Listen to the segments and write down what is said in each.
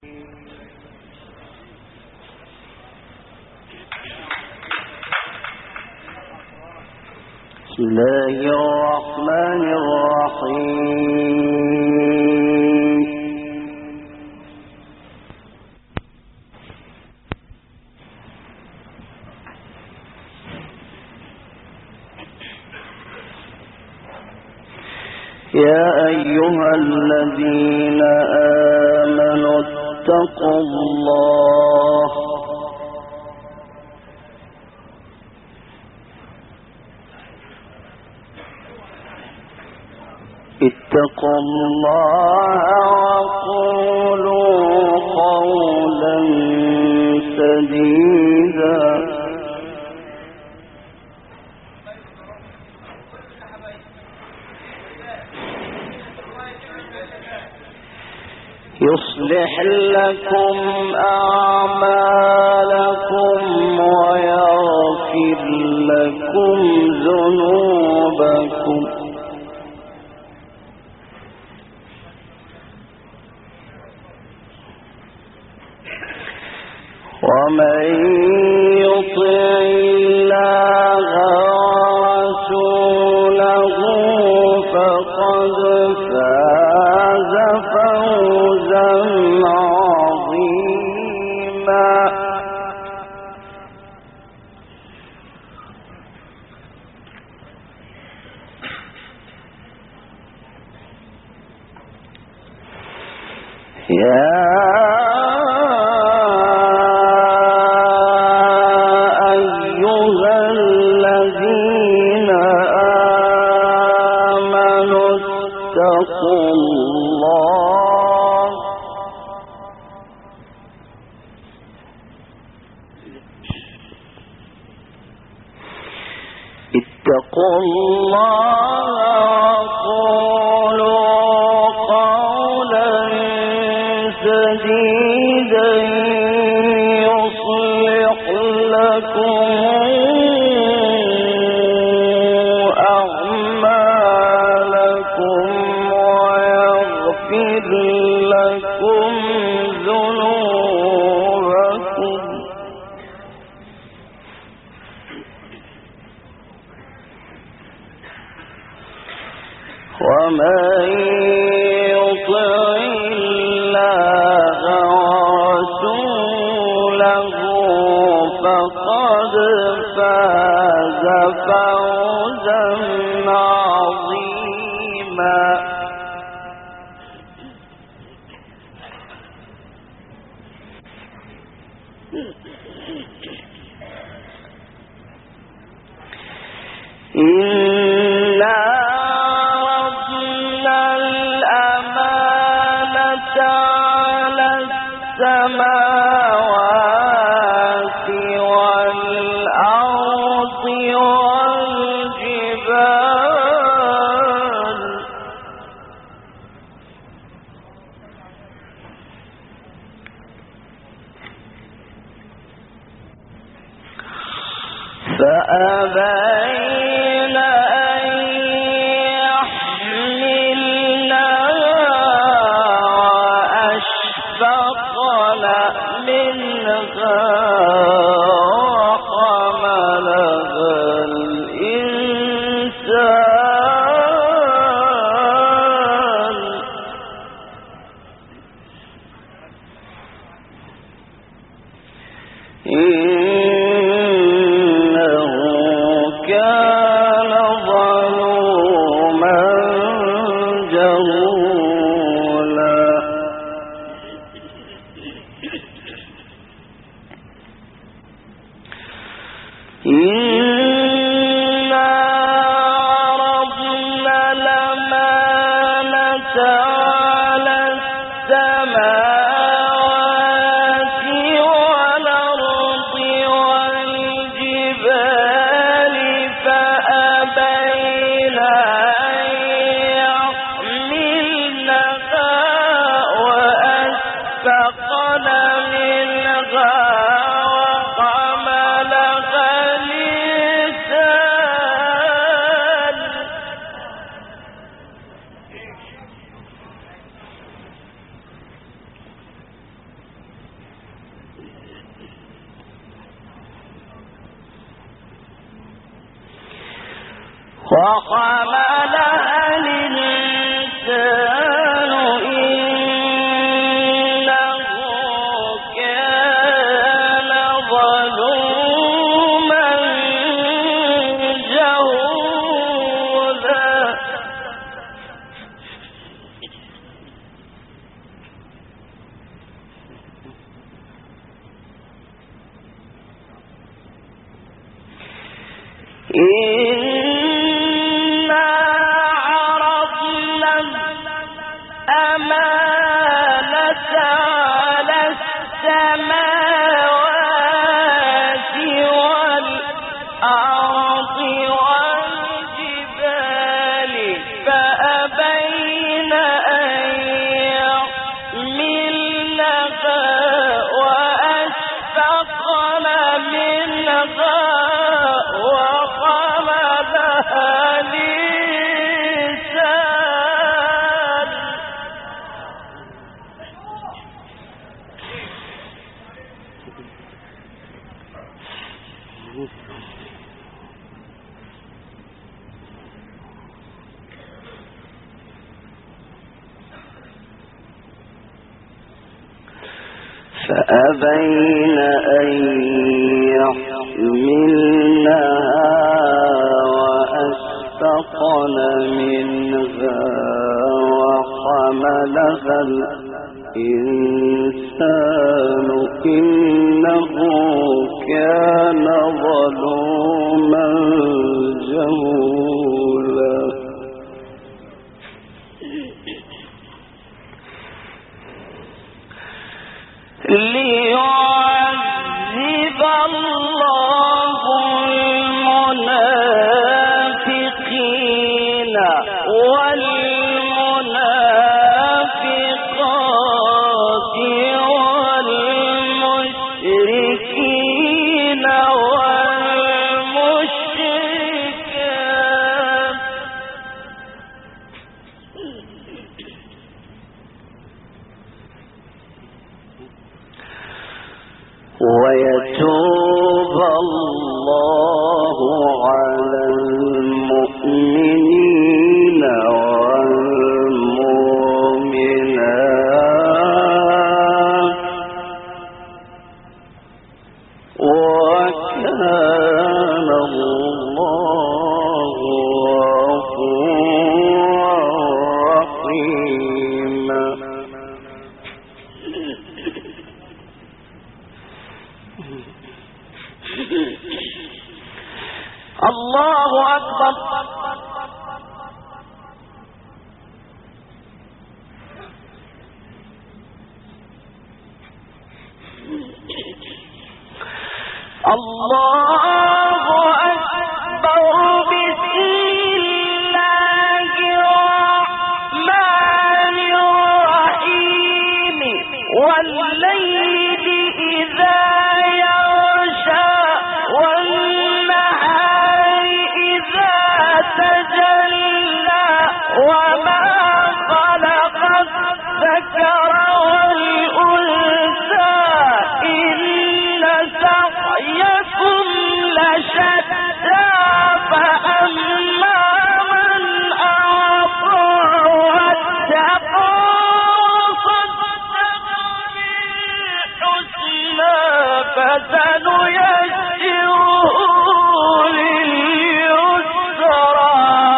بسم الله الرحمن الرحيم. يا أيها الذين آمنوا اتقوا الله وقولوا قولا سديدا يصلح لكم أعمالكم ويغفر لكم ذنوبكم ومن يطع الله ورسوله فقد فاز فوزا عظيما. اتقوا الله وقولوا قولا سديدا يصلح لكم أعمالكم ويغفر لكم ذنوبكم ومن يطع الله ورسوله فقد فاز فوزا عظيما. السماوات والأرض والجبال فأبين أن يحملنها وأشفقن منها وحملها الإنسان إنه كان ظلوما جهولا. إنا عرضنا الأمانة على السماوات والأرض وحملها الإنسان إنه كان ظلوما جهولا إنا عرضنا الأمانة على السماوات والأرض والجبال فأبين أن يحملنها وأشفقن منها فأبين أن يحملنها وأشفقن منها وحملها الإنسان إنه كان ظلوما جهولا ليعذب الله المنافقين والمنافقات والمشركين والمشركات ويتوب الله على المؤمنين والمؤمنات وكان الله غفورا رحيما الله أكبر الله أكبر بسم الله الرحمن الرحيم والليل إذا يغشى والنهار إذا تجلى وما خلق الذكر والأنثى إن سعيكم لشتى فأما من أعطى واتقى وصدق بالحسنى فسنيسره لليسرى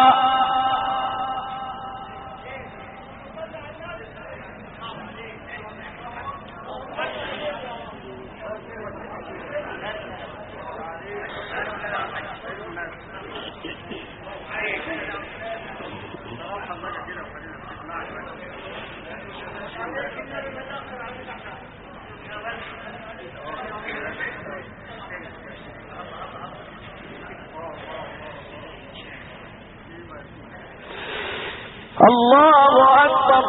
الله أكبر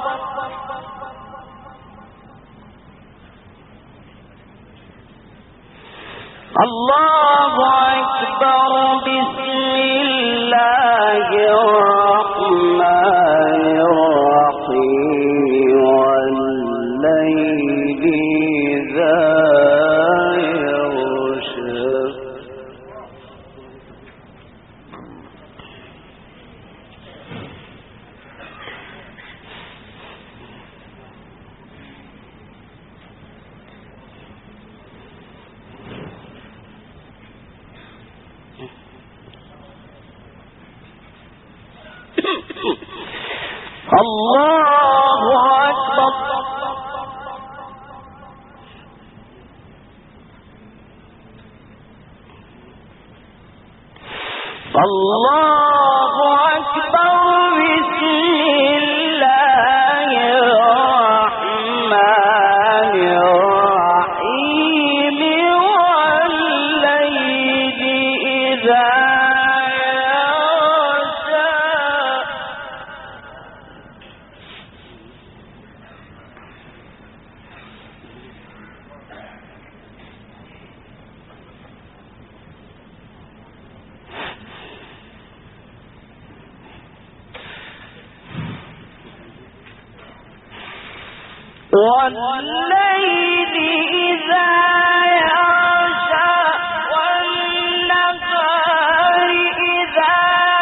الله أكبر بسم الله الرحمن الرحيم والليل إذا يغشى الله أكبر. الله أكبر. بسم الله الرحمن الرحيم. والليل إذا والليل إذا يغشى والنهار إذا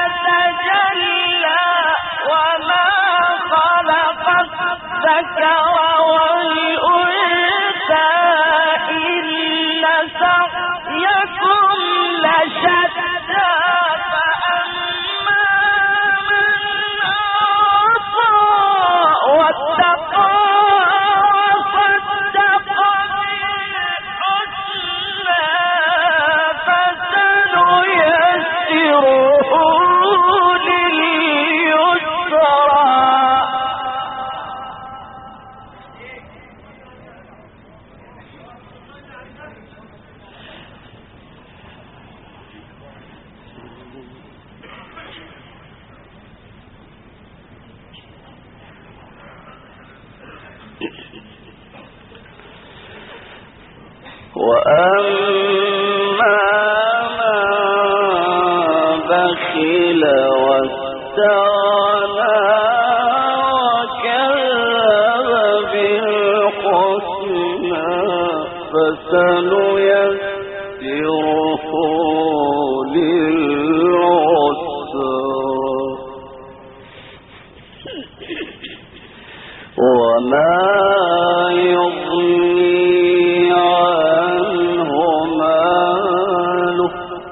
تجلى وما خلق الذكر والأنثى إن سعيكم لشتى فأما من أعطى واتقى وأما من بخل واستغنى وكذب بالحسنى فسنيسره للعسرى وما يغني عنه ماله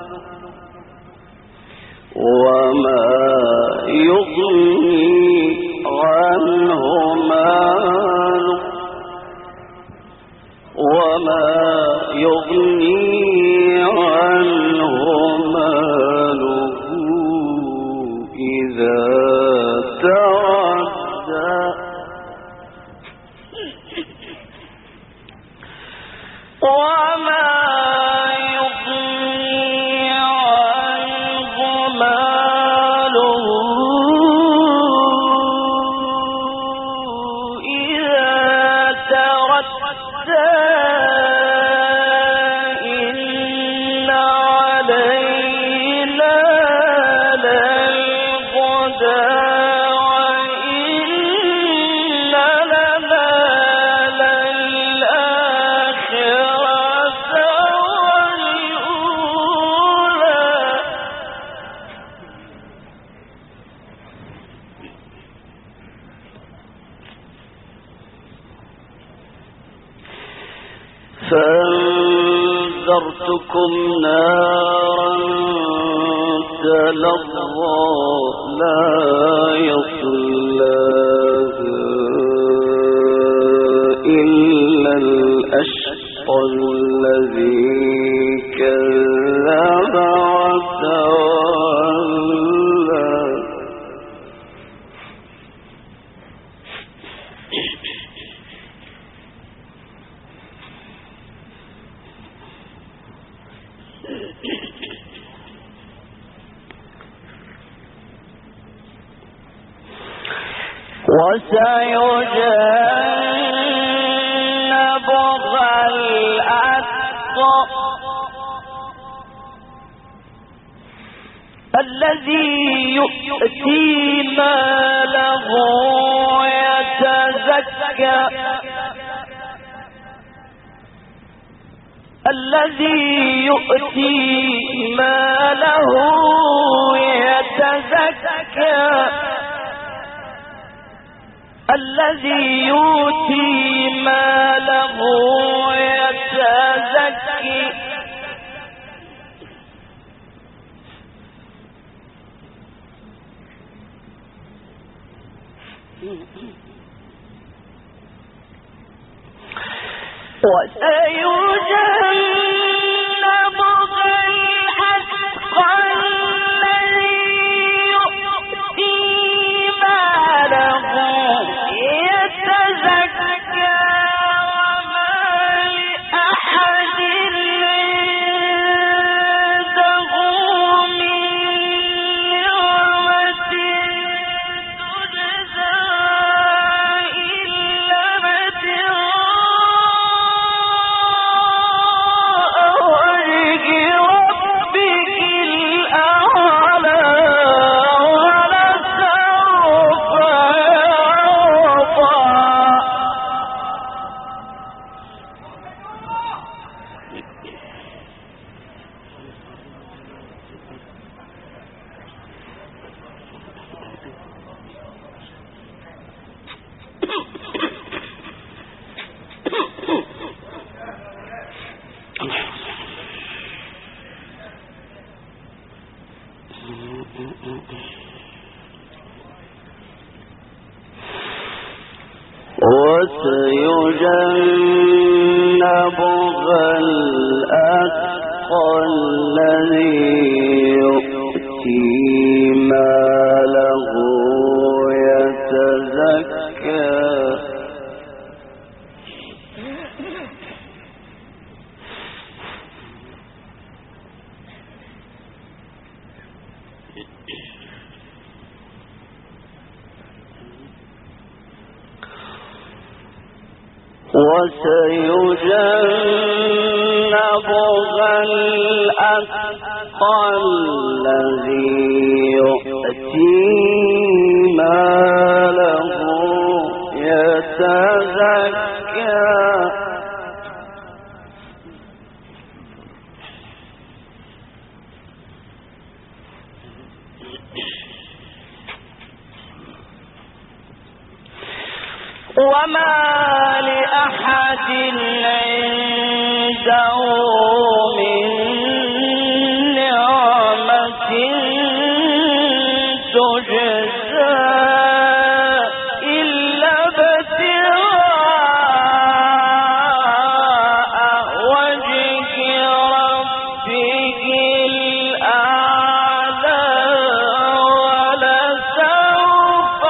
إذا تعدى وما يغني عنه ماله إذا تردى إن علينا للهدى وإن لنا للآخرة والأولى فأنذرتكم نارا تلظى لا يصلاها إلا الأشقى الذي كذب وتولى وسيجنبها الأتقى الذي يؤتي ماله يتزكى الذي يؤتي ماله يتزكى الذي يؤتي ماله يتزكى وسيجنبها الأتقى الذي يؤتي ماله يتزكى وسيجنبها الأتقى الذي يؤتي ماله يتزكى وما لأحد عنده من نعمة تجزى إلا ابتغاء وجه ربه الأعلى ولسوف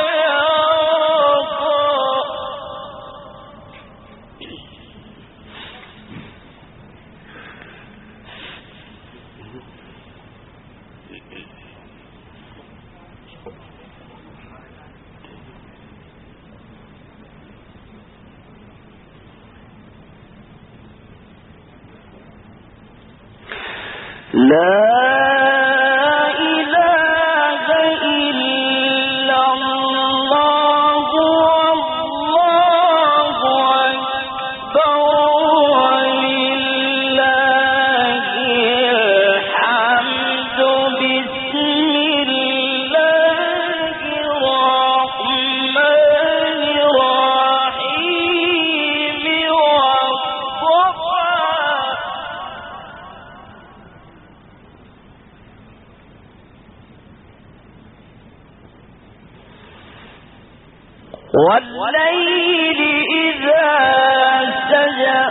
لا إله إلا الله والله أكبر ولله الحمد بسم الله الرحمن الرحيم والضحى والليل إذا سجى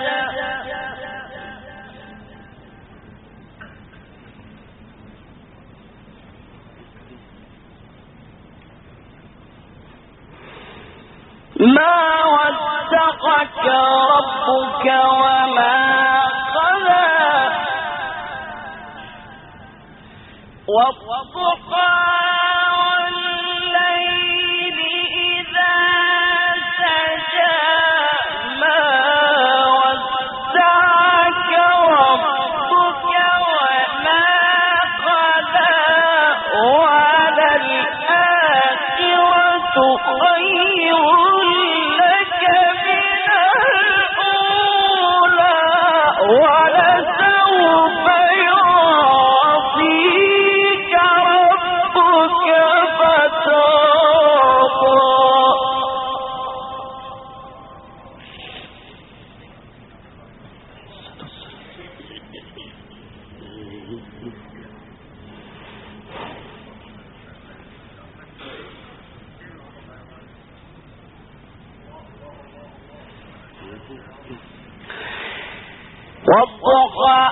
ما ودعك ربك وما قلى والضحى والضحى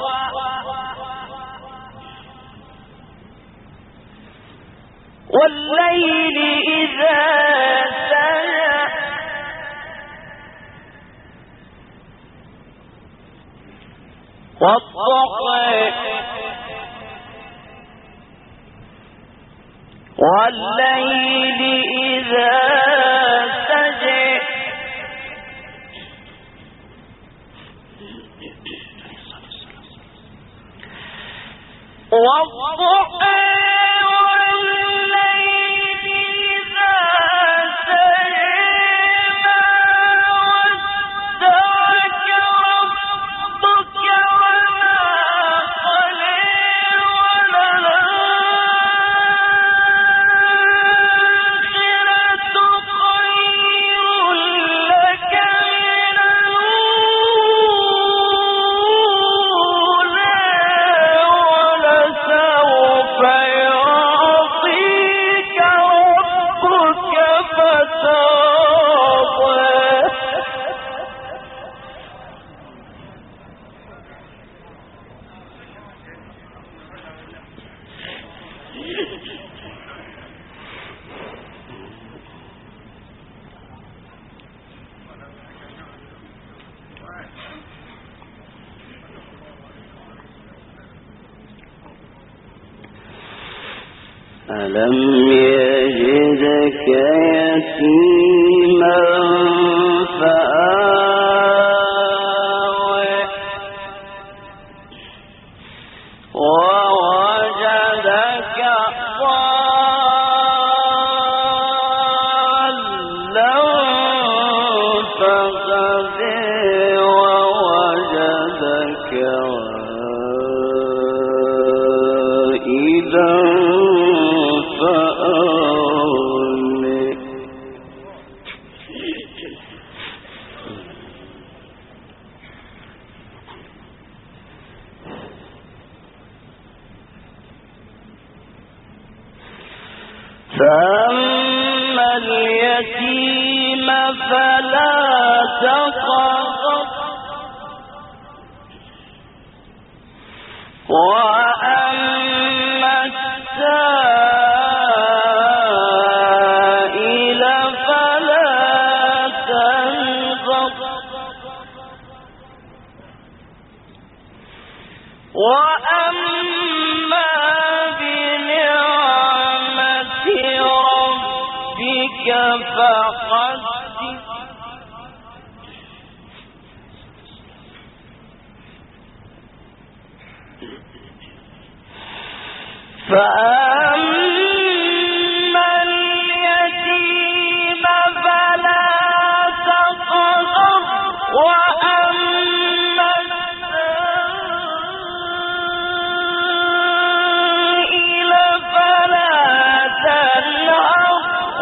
والليل إذا سجى والضحى والليل إذا سجى والضحى ألم يجدك يتيما فآوى ووجدك ضالا فهدى ووجدك عائلا فأما اليتيم فلا تقهر وأما السائل فلا تنهر وأما فحدث فأما اليتيم فلا تقهر وأما السائل فلا تنهر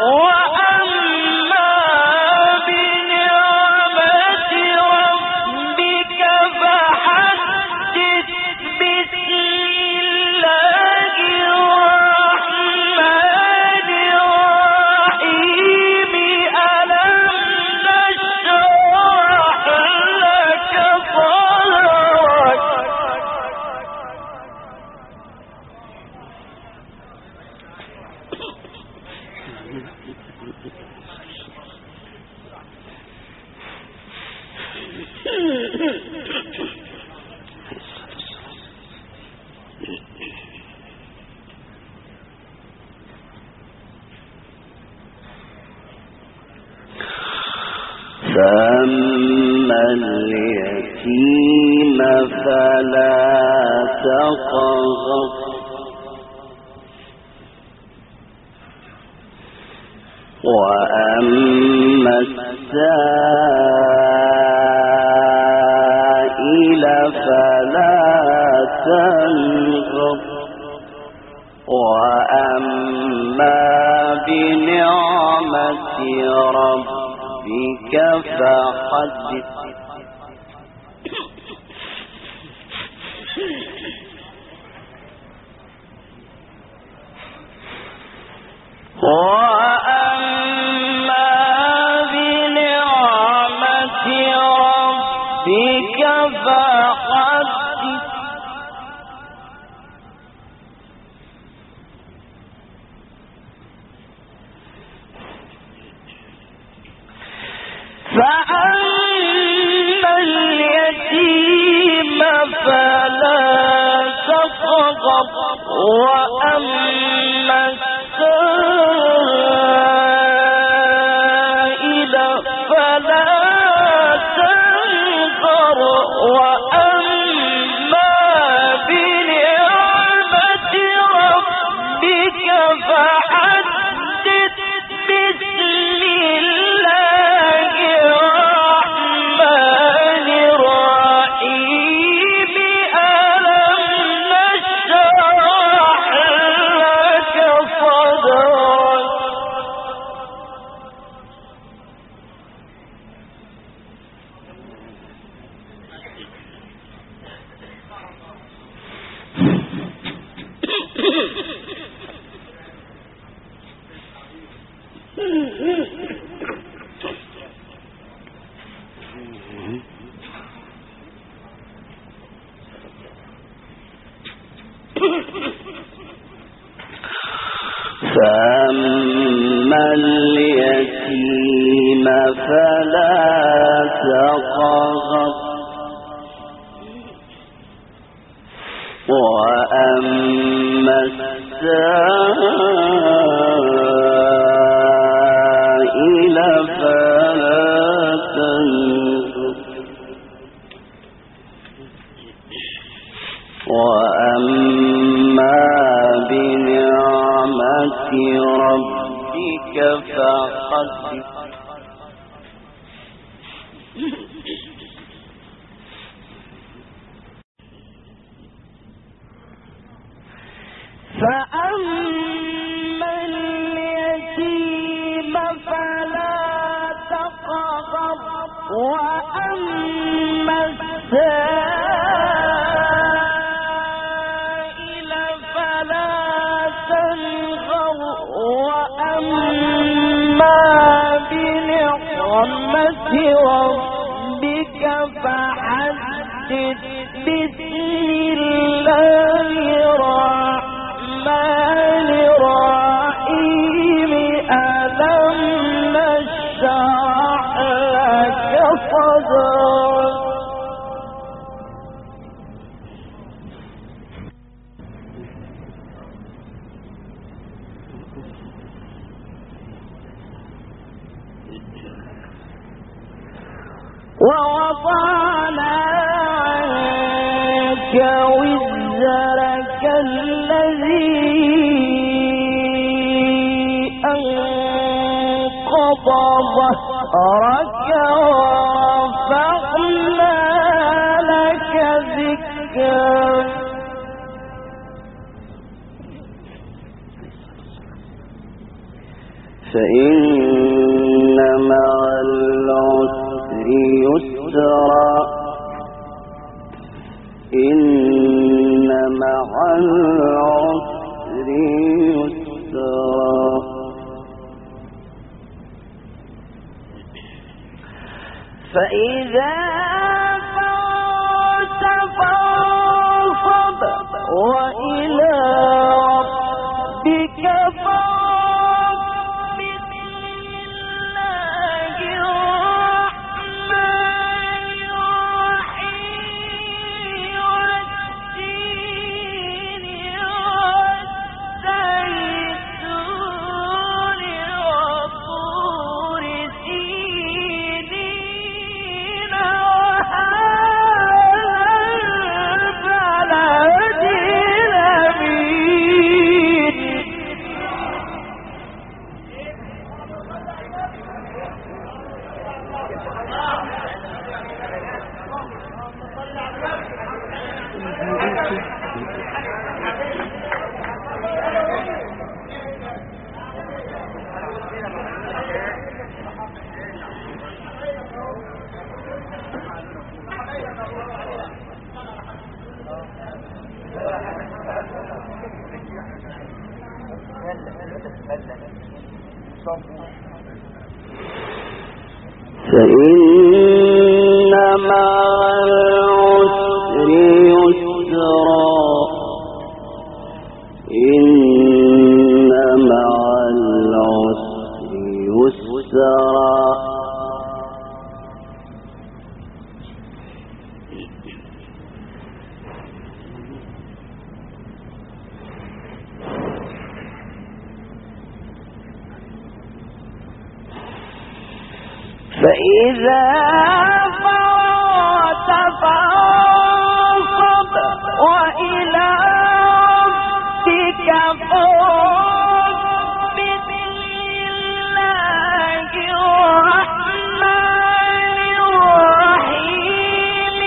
فأما اليتيم فلا تقهر وأما السائل فلا تنهر وأما بنعمة ربك فحدث وأما بنعمة ربك ربك فحدث فأما اليتيم فلا تقهر وأما السائل فلا تنهر وأما بنعمة ربك فحدث بسم الله الرحمن الرحيم ألم نشرح لك صدرك فأما اليتيم فلا تقهر وأما السائل فلا تنهر وأما بنعمة ربك فحدث فأما اليتيم فلا تقهر وأما السائل فلا تنهر وأما بنعمة ربك فحدث بسم الله الرحمن الرحيم ألم نشرح لك صدرك ووضعنا عنك وزرك الذي أنقض ظهرك ورفعنا لك ذكرك فإن مع العسر يسرا إن مع العسر يسرا فإذا فرغت فانصب وإلى ربك فارغب فإن مع العسر يسرا إن مع العسر يسرا فإذا فرغت فانصب وإلى ربك فارغب بسم الله الرحمن الرحيم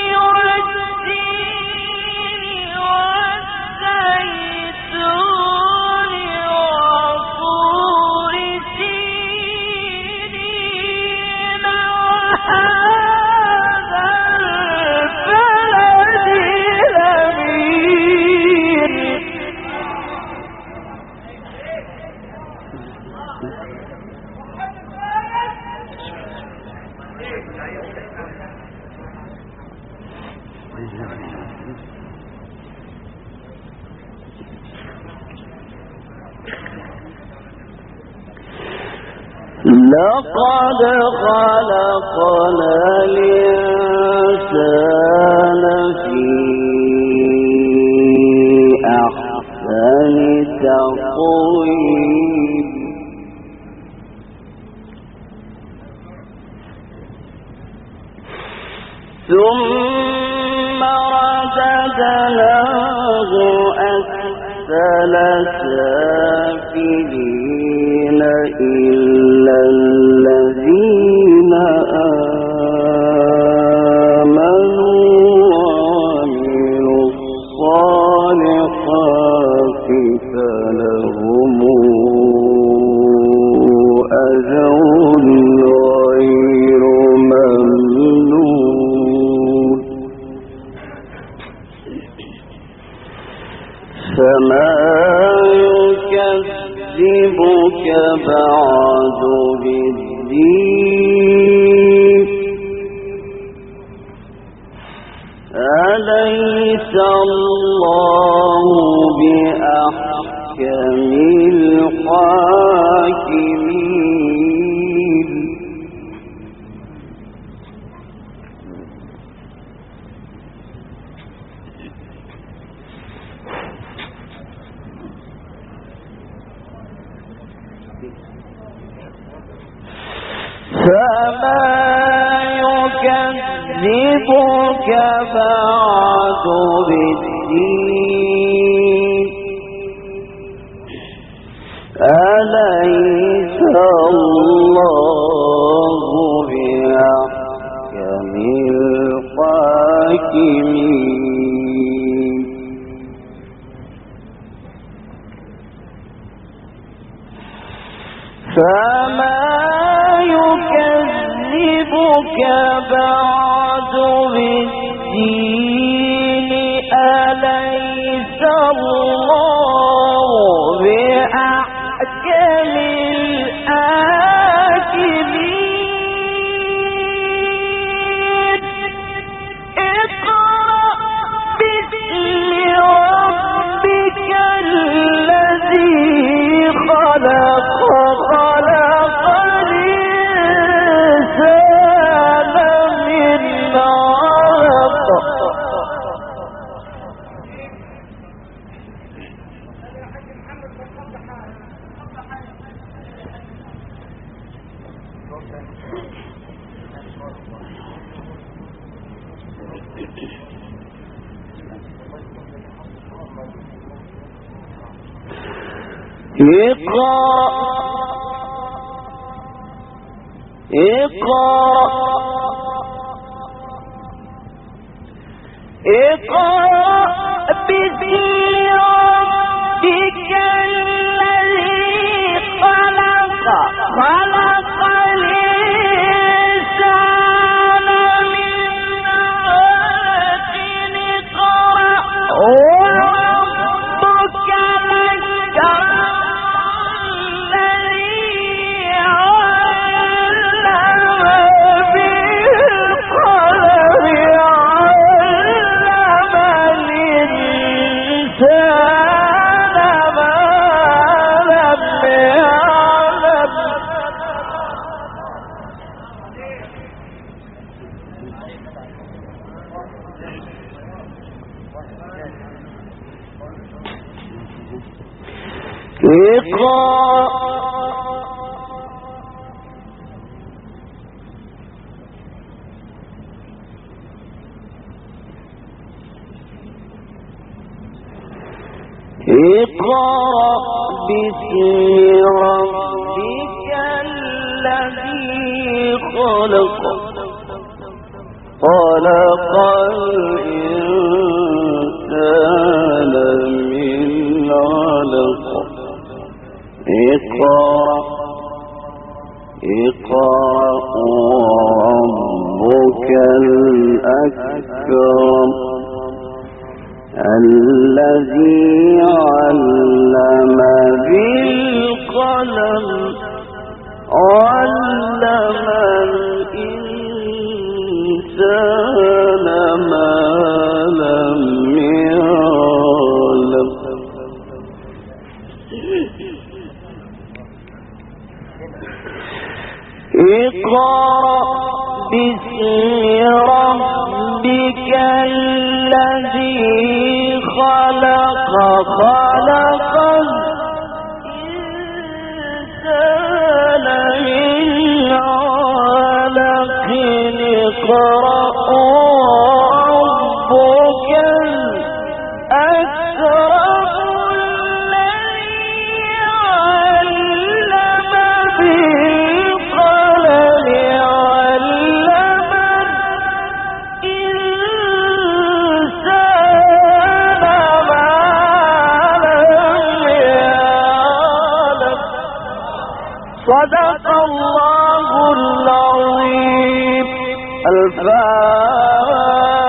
والتين والزيتون وطور سينين هذا البلد الأمين لقد خلقنا الإنسان في أحسن تقويم ثم رددناه أسفل سافلين إلا الذين آمنوا وعملوا الصالحات فلهم أجر غير ممنون فما يكذبك بعد بالدين أليس الله بأحكم الحاكمين فما يكذبك بعد بالدين أليس الله بأحكم الحاكمين فما يكذبك بعد بالدين أليس الله بأحكم الحاكمين اقرأ باسم ربك الذي خلق خلق الإنسان من علق اقرأ باسم ربك الذي خلق خلق الإنسان من علق اقرأ وربك الأكرم الذي علم بالقلم اقرأ باسم ربك الذي خلق خلق الإنسان من علق اقرأ وربك الأكرم الذي علم بالقلم علم الإنسان ما لم يعلم اقرأ باسم ربك الذي خلق الإنسان من علق اقرأ ربك الأكرم الذي علم بالقلم علم الإنسان ما لم يعلم صدق الله العظيم. الفاتحة.